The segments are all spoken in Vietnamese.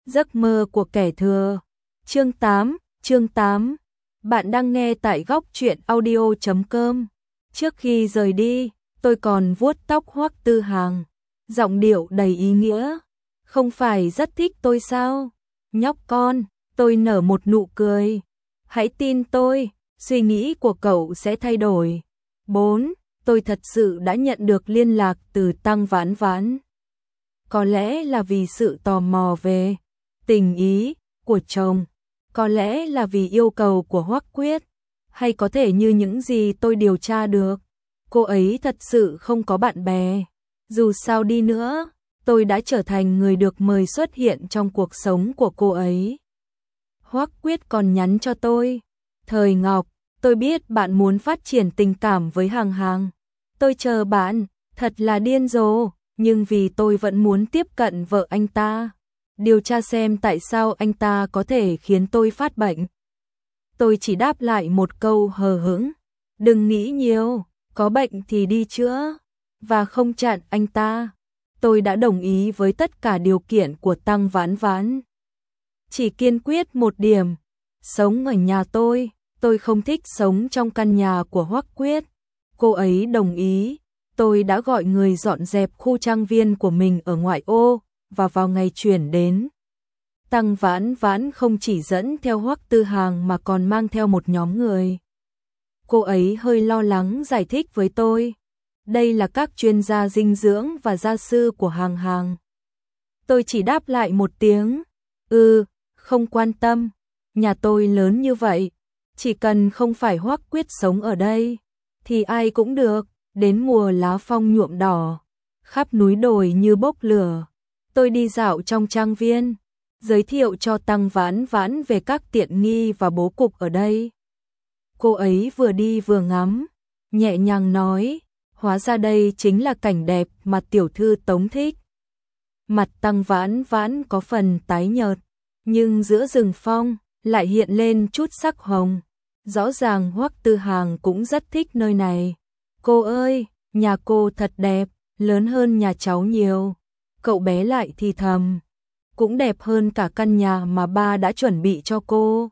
Giấc mơ của kẻ thừa. Chương 8. Bạn đang nghe tại góc truyện audio.com. Trước khi rời đi, tôi còn vuốt tóc Hoắc Tư Hàng, giọng điệu đầy ý nghĩa. Không phải rất thích tôi sao? Nhóc con, tôi nở một nụ cười. Hãy tin tôi, suy nghĩ của cậu sẽ thay đổi. 4. Tôi thật sự đã nhận được liên lạc từ Tăng Vãn Vãn. Có lẽ là vì sự tò mò về tình ý của chồng, có lẽ là vì yêu cầu của Hoắc Quyết, hay có thể như những gì tôi điều tra được, cô ấy thật sự không có bạn bè. Dù sao đi nữa, tôi đã trở thành người được mời xuất hiện trong cuộc sống của cô ấy. Hoắc Quyết còn nhắn cho tôi, Thời Ngọc, tôi biết bạn muốn phát triển tình cảm với Hàng Hàng. Tôi chờ bạn, thật là điên rồ, nhưng vì tôi vẫn muốn tiếp cận vợ anh ta, điều tra xem tại sao anh ta có thể khiến tôi phát bệnh. Tôi chỉ đáp lại một câu hờ hững, đừng nghĩ nhiều, có bệnh thì đi chữa, và không chặn anh ta. Tôi đã đồng ý với tất cả điều kiện của Tăng Vãn Vãn. Chỉ kiên quyết một điểm, sống ở nhà tôi không thích sống trong căn nhà của Hoắc Quyết. Cô ấy đồng ý, tôi đã gọi người dọn dẹp khu trang viên của mình ở ngoại ô, và vào ngày chuyển đến, Tăng Vãn Vãn không chỉ dẫn theo Hoắc Tư Hàng mà còn mang theo một nhóm người. Cô ấy hơi lo lắng giải thích với tôi, đây là các chuyên gia dinh dưỡng và gia sư của Hàng Hàng. Tôi chỉ đáp lại một tiếng, không quan tâm, nhà tôi lớn như vậy, chỉ cần không phải Hoắc Quyết sống ở đây, thì ai cũng được. Đến mùa lá phong nhuộm đỏ, khắp núi đồi như bốc lửa, tôi đi dạo trong trang viên, giới thiệu cho Tăng Vãn Vãn về các tiện nghi và bố cục ở đây. Cô ấy vừa đi vừa ngắm, nhẹ nhàng nói, hóa ra đây chính là cảnh đẹp mà tiểu thư Tống thích. Mặt Tăng Vãn Vãn có phần tái nhợt, nhưng giữa rừng phong lại hiện lên chút sắc hồng. Rõ ràng Hoắc Tư Hàng cũng rất thích nơi này. Cô ơi, nhà cô thật đẹp, lớn hơn nhà cháu nhiều. Cậu bé lại thì thầm, cũng đẹp hơn cả căn nhà mà ba đã chuẩn bị cho cô.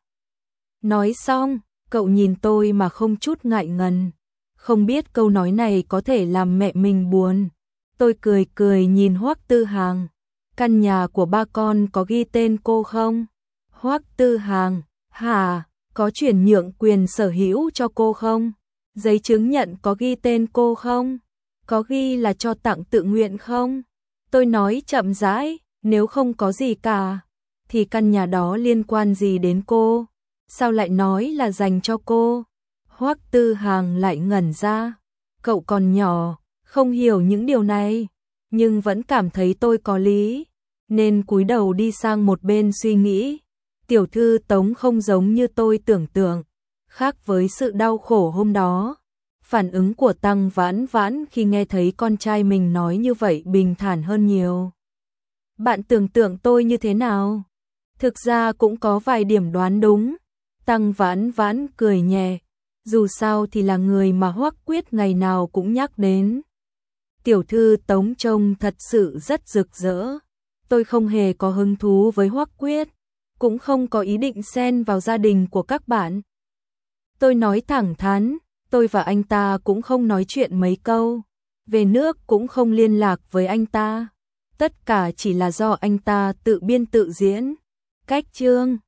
Nói xong, cậu nhìn tôi mà không chút ngại ngần. Không biết câu nói này có thể làm mẹ mình buồn. Tôi cười cười nhìn Hoắc Tư Hàng. Căn nhà của ba con có ghi tên cô không? Hoắc Tư Hàng, hả, có chuyển nhượng quyền sở hữu cho cô không? Giấy chứng nhận có ghi tên cô không? Có ghi là cho tặng tự nguyện không? Tôi nói chậm rãi, nếu không có gì cả, thì căn nhà đó liên quan gì đến cô? Sao lại nói là dành cho cô? Hoắc Tư Hàng lại ngẩn ra. Cậu còn nhỏ, không hiểu những điều này, nhưng vẫn cảm thấy tôi có lý, nên cúi đầu đi sang một bên suy nghĩ. Tiểu thư Tống không giống như tôi tưởng tượng. Khác với sự đau khổ hôm đó, phản ứng của Tăng Vãn Vãn khi nghe thấy con trai mình nói như vậy bình thản hơn nhiều. Bạn tưởng tượng tôi như thế nào? Thực ra cũng có vài điểm đoán đúng. Tăng Vãn Vãn cười nhẹ, dù sao thì là người mà Hoắc Quyết ngày nào cũng nhắc đến. Tiểu thư Tống trông thật sự rất rực rỡ. Tôi không hề có hứng thú với Hoắc Quyết, cũng không có ý định xen vào gia đình của các bạn. Tôi nói thẳng thắn, tôi và anh ta cũng không nói chuyện mấy câu, về nước cũng không liên lạc với anh ta. Tất cả chỉ là do anh ta tự biên tự diễn. Cách chương